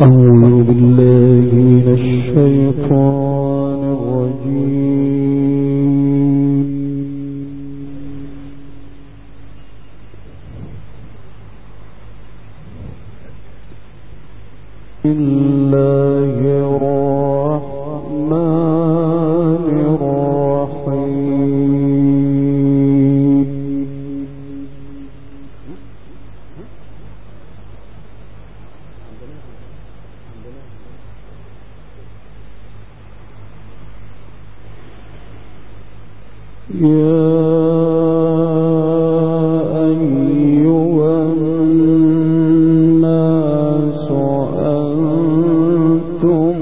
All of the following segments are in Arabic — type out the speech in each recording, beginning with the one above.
أعوذ بالله من الشيطان الرجيم. بسم الله الرحمن الرحيم. يا أيها الناس أنتم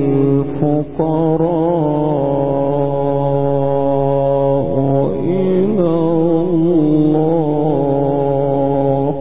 الفقراء إلى الله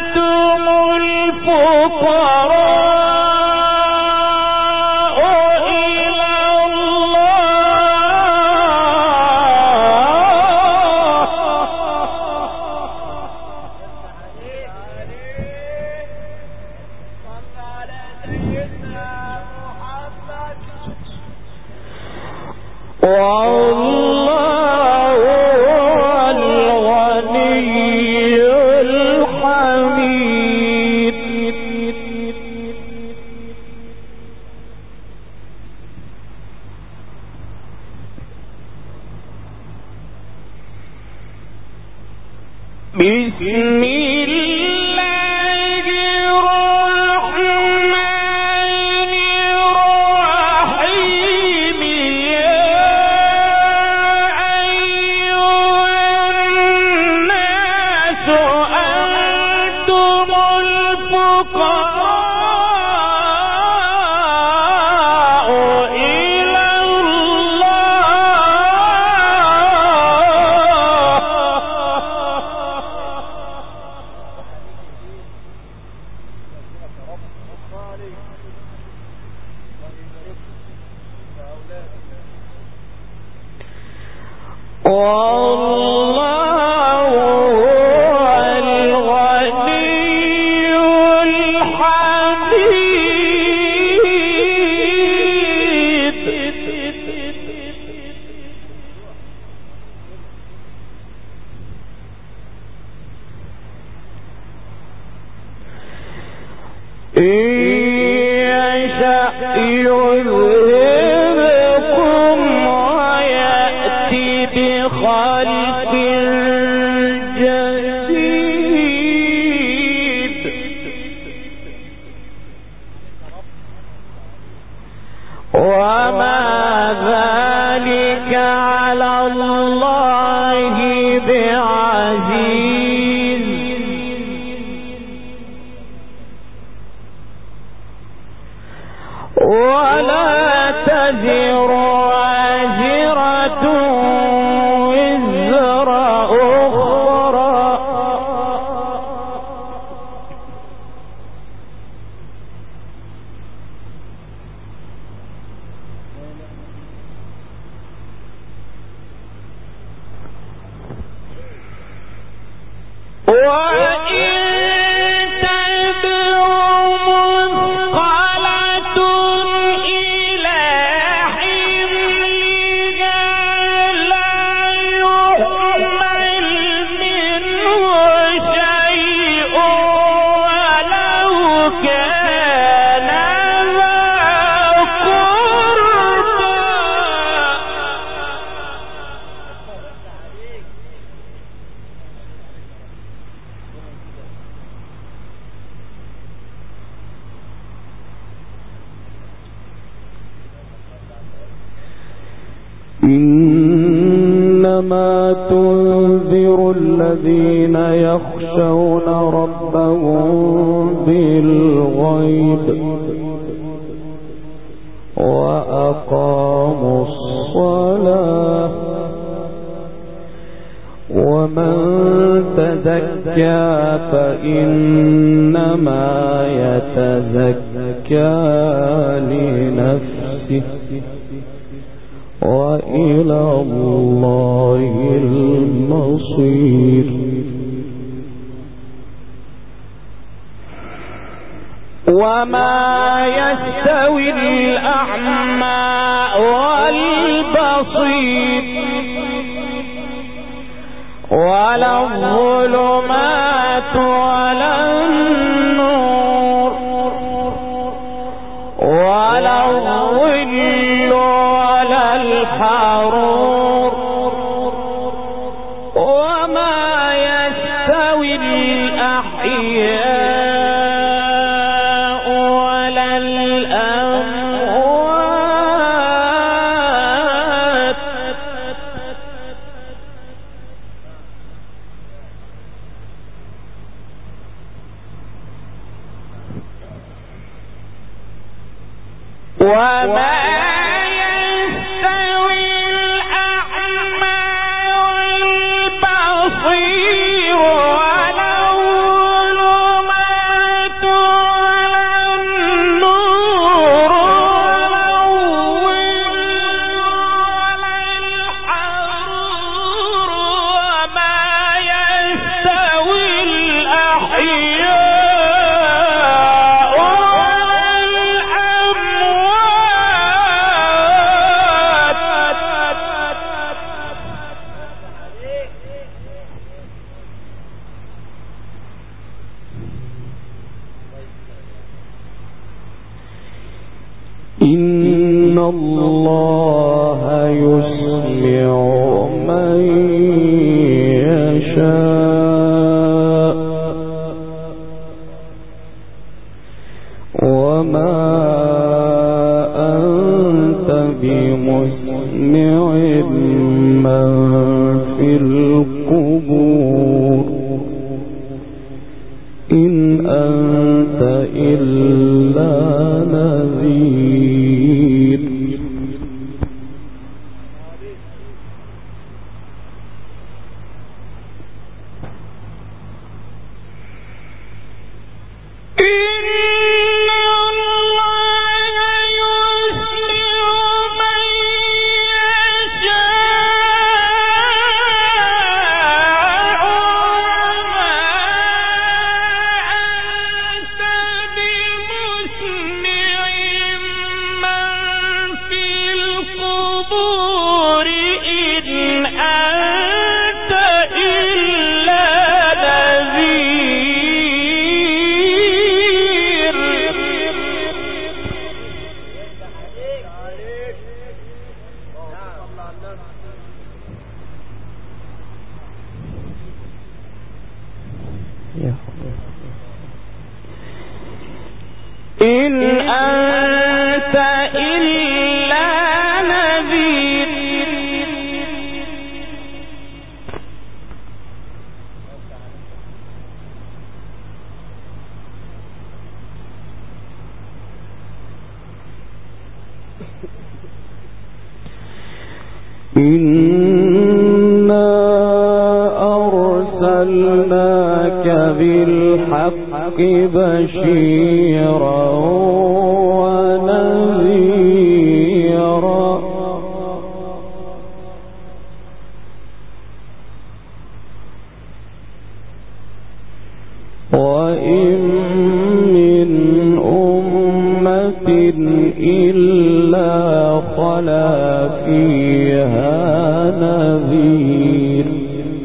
الفقراء إنما تنذر الذين يخشون ربهم بالغيب وأقاموا الصلاة ومن تزكى فإنما يتزكى لنفسه وإلى الله المصير. وما يستوي الأعمى والبصير ولا الظلمات ولا النور ولا الظل ولا الحرور وما يستوي الأحياء ولا الأموات وما إن الله يسمع من يشاء وما أنت بمسمع من في القبور إن أنت إلا نذير إن أنت إلا نذير إنا أرسلناك بالحق بشيرا ونذيرا وإن من أمة إلا خلا فيها نذير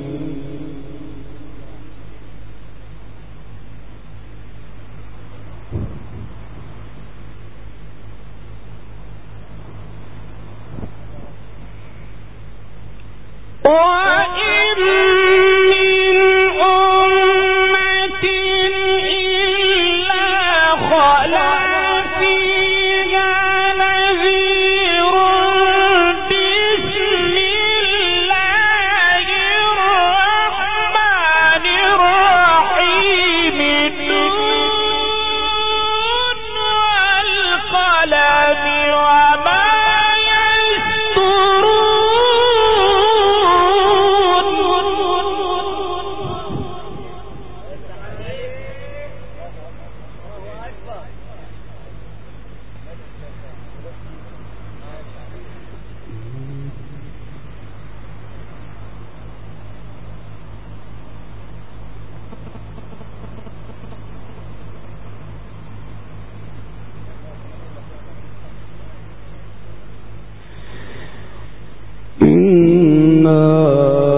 إنا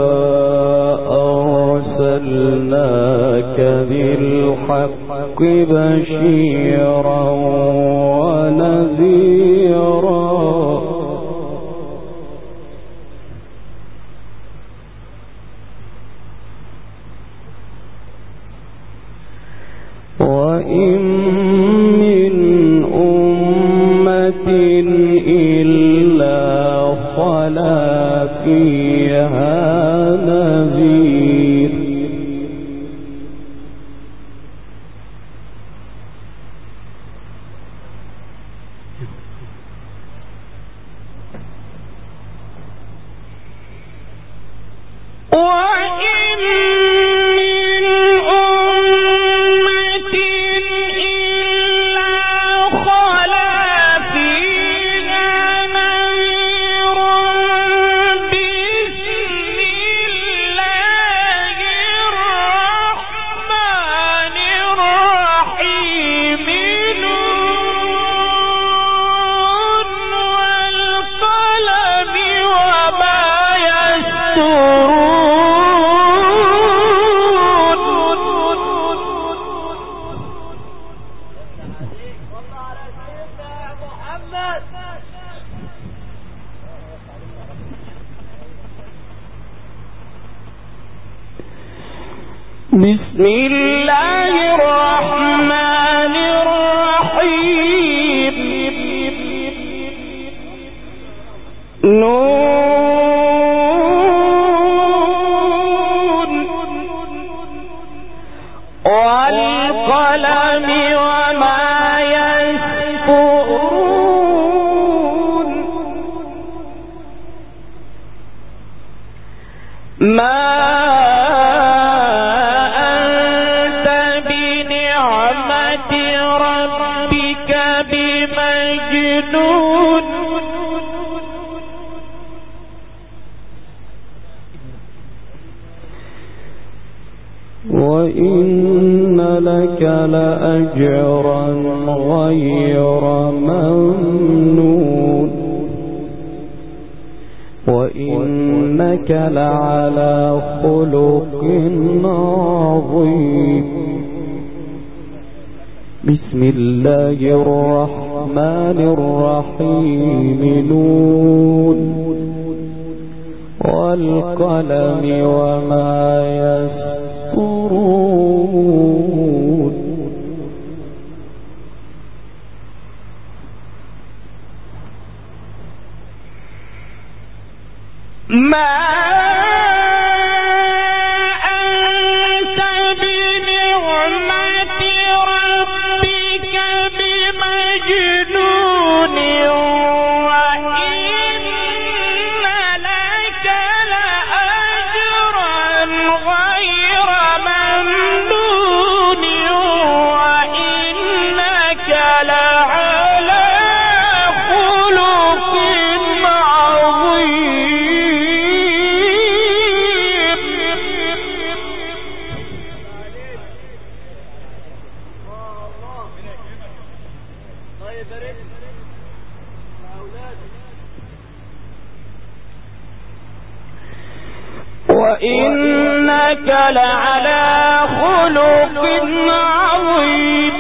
أرسلناك بالحق بشيرا ونذيرا وإن من أمة إلا خلا فيها نذير بسم الله الرحمن الرحيم نون والقلم وما يسطرون ما وإن لك لأجرا غير ممنون وإنك لعلى خلق عظيم بسم الله الرحمن الرحيم نون والقلم وما يسطرون ما أنت بنعمة ربك بمجنون وإن لك لأجرا غير ممنون وإنك لعلى خلق وإنك لعلى خلق عظيم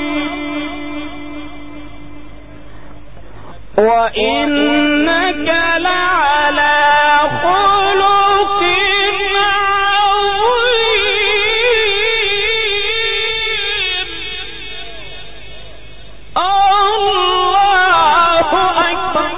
وإنك لعلى خلق عظيم الله أكبر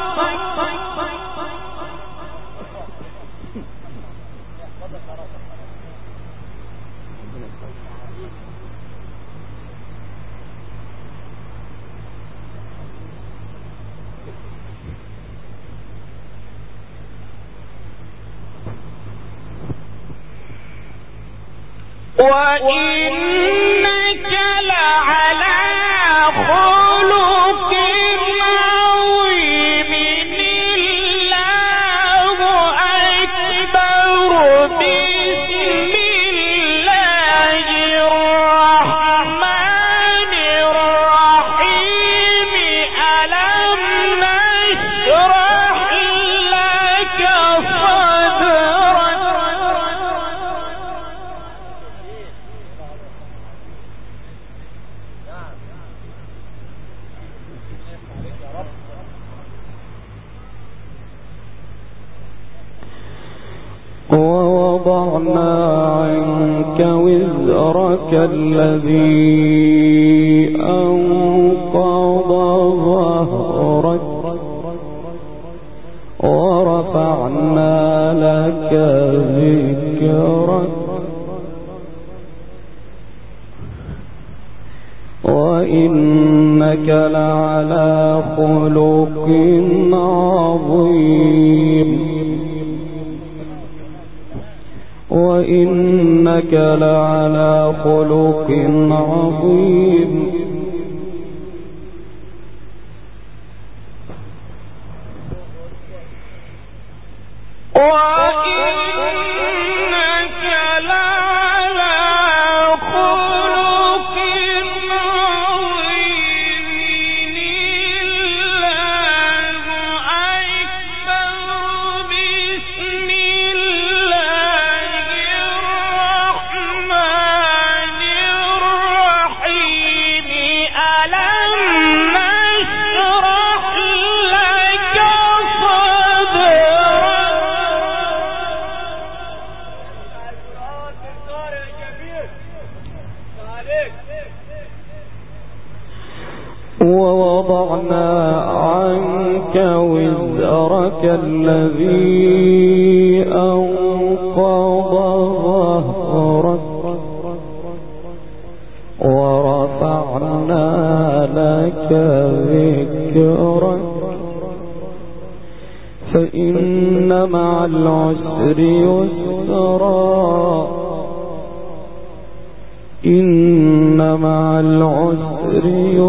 وإنك لعلى خلق عظيم الله أكبر بسم الله الرحمن الرحيم ألم نشرح لك صدرك ووضعنا عنك وزرك الذي أنقض ظهرك ورفعنا لك ذكرك وإنك لعلى خلق عظيم وإنك لعلى خلق عظيم وإنك لعلى خلق عظيم الله أكبر بسم الله الرحمن الرحيم ووضعنا عنك وزرك الذي أنقض ظهرك ورفعنا لك ذكرك فإن مع العسر يسرا إن مع العسر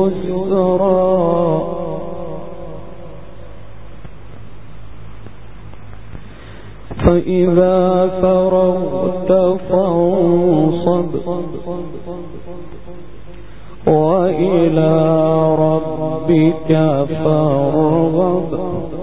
يسرا فإذا فرغت فانصب وإلى ربك فارغب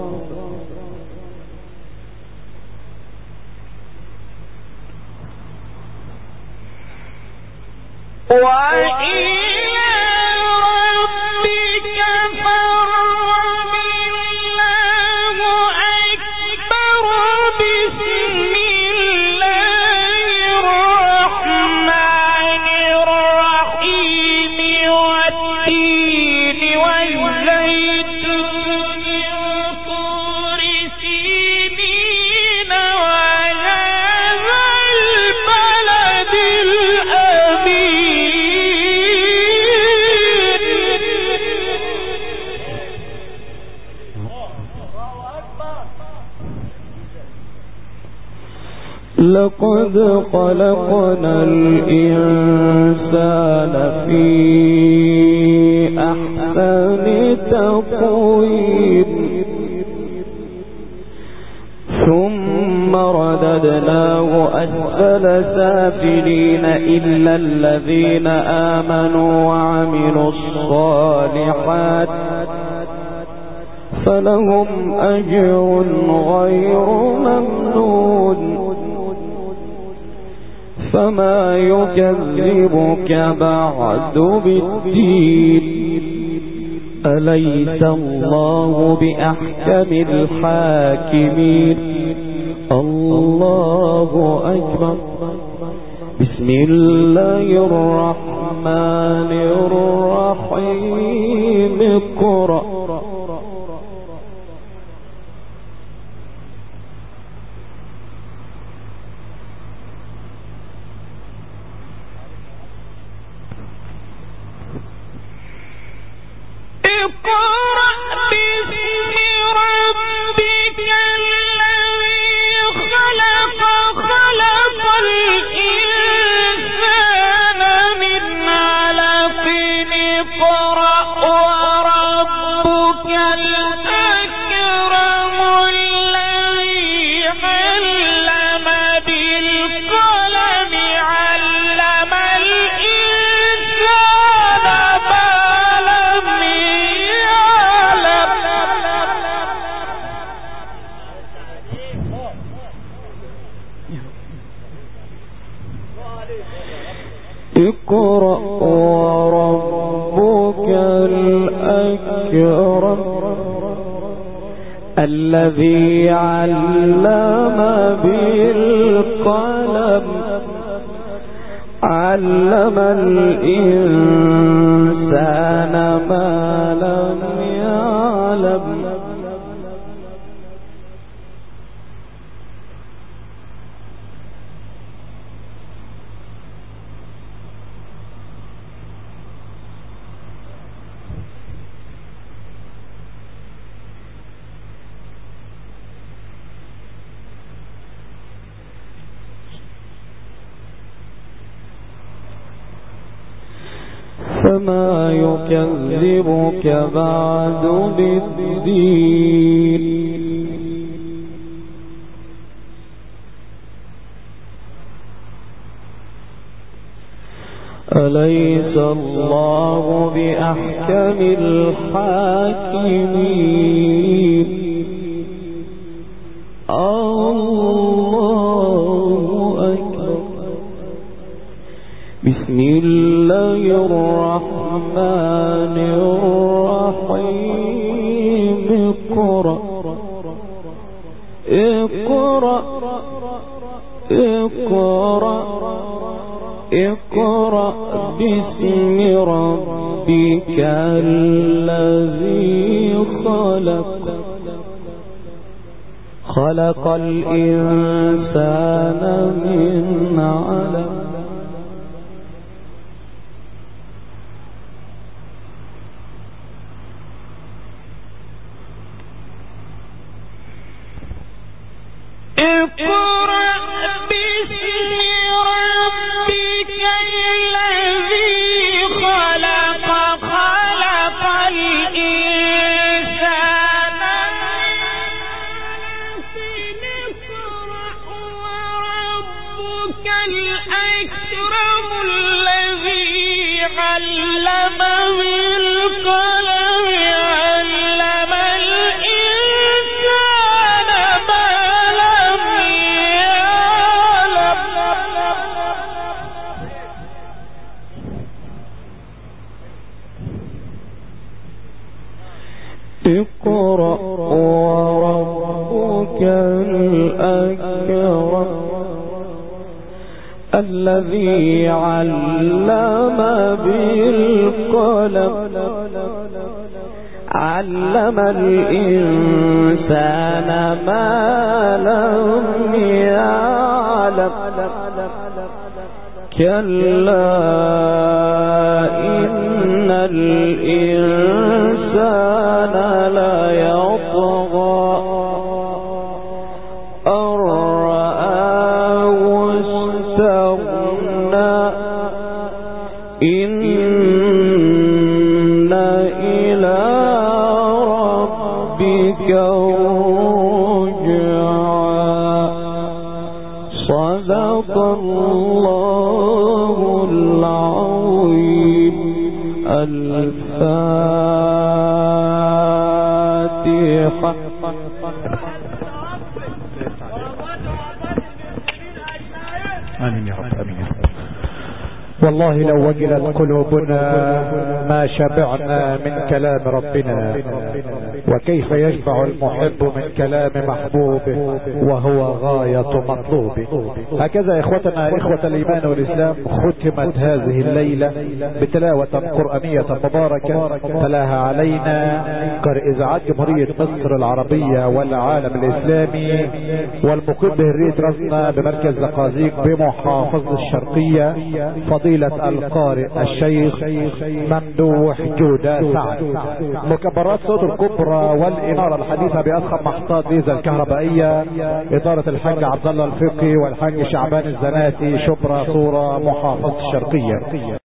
لقد خلقنا الإنسان في أحسن تقويم ثم رددناه أسفل سافلين إلا الذين آمنوا وعملوا الصالحات فلهم أجر غير ممنون فما يكذبك بعد بالدين أليس الله بأحكم الحاكمين الله أكبر بسم الله الرحمن الرحيم اقرأ اقرأ وربك الأكرم الذي علم بالقلم علم الإنسان ما لم يعلم فما يكذبك بعد بالدين أليس الله بأحكم الحاكمين الله أكبر بسم الله الرحمن الرحيم اقرأ اقرأ اقرأ اقرأ باسم ربك خلق الإنسان من علق اقرأ وربك الأكرم الذي علم بالقلم علم الإنسان ما لم يعلم كلا إن الإنسان لا يطغى أن رآه استغنى إن إلى ربك رجعا صدق الله العظيم. الفاتحة. آمين يا رب. آمين. والله لو وجلت قلوبنا ما شبعنا من كلام ربنا، وكيف يشبع المحب من كلام محبوبه وهو غاية مطلوبه. هكذا إخوتنا إخوة الإيمان والإسلام ختمت هذه الليلة بتلاوة قرآنية مباركة تلاها علينا إذاعات جمهورية مصر العربية والعالم الإسلامي والمقيم بهرية رزنا بمركز زقازيق بمحافظة الشرقية فضيلة القارئ الشيخ ممدوح جودة سعد. مكبرات صوت الكبرى والإنارة الحديثة بأضخم محطات فيزا الكهربائية إدارة الحاج عبد الله الفقي والحاج شعبان الزناتي شبرا صورة محافظة الشرقية.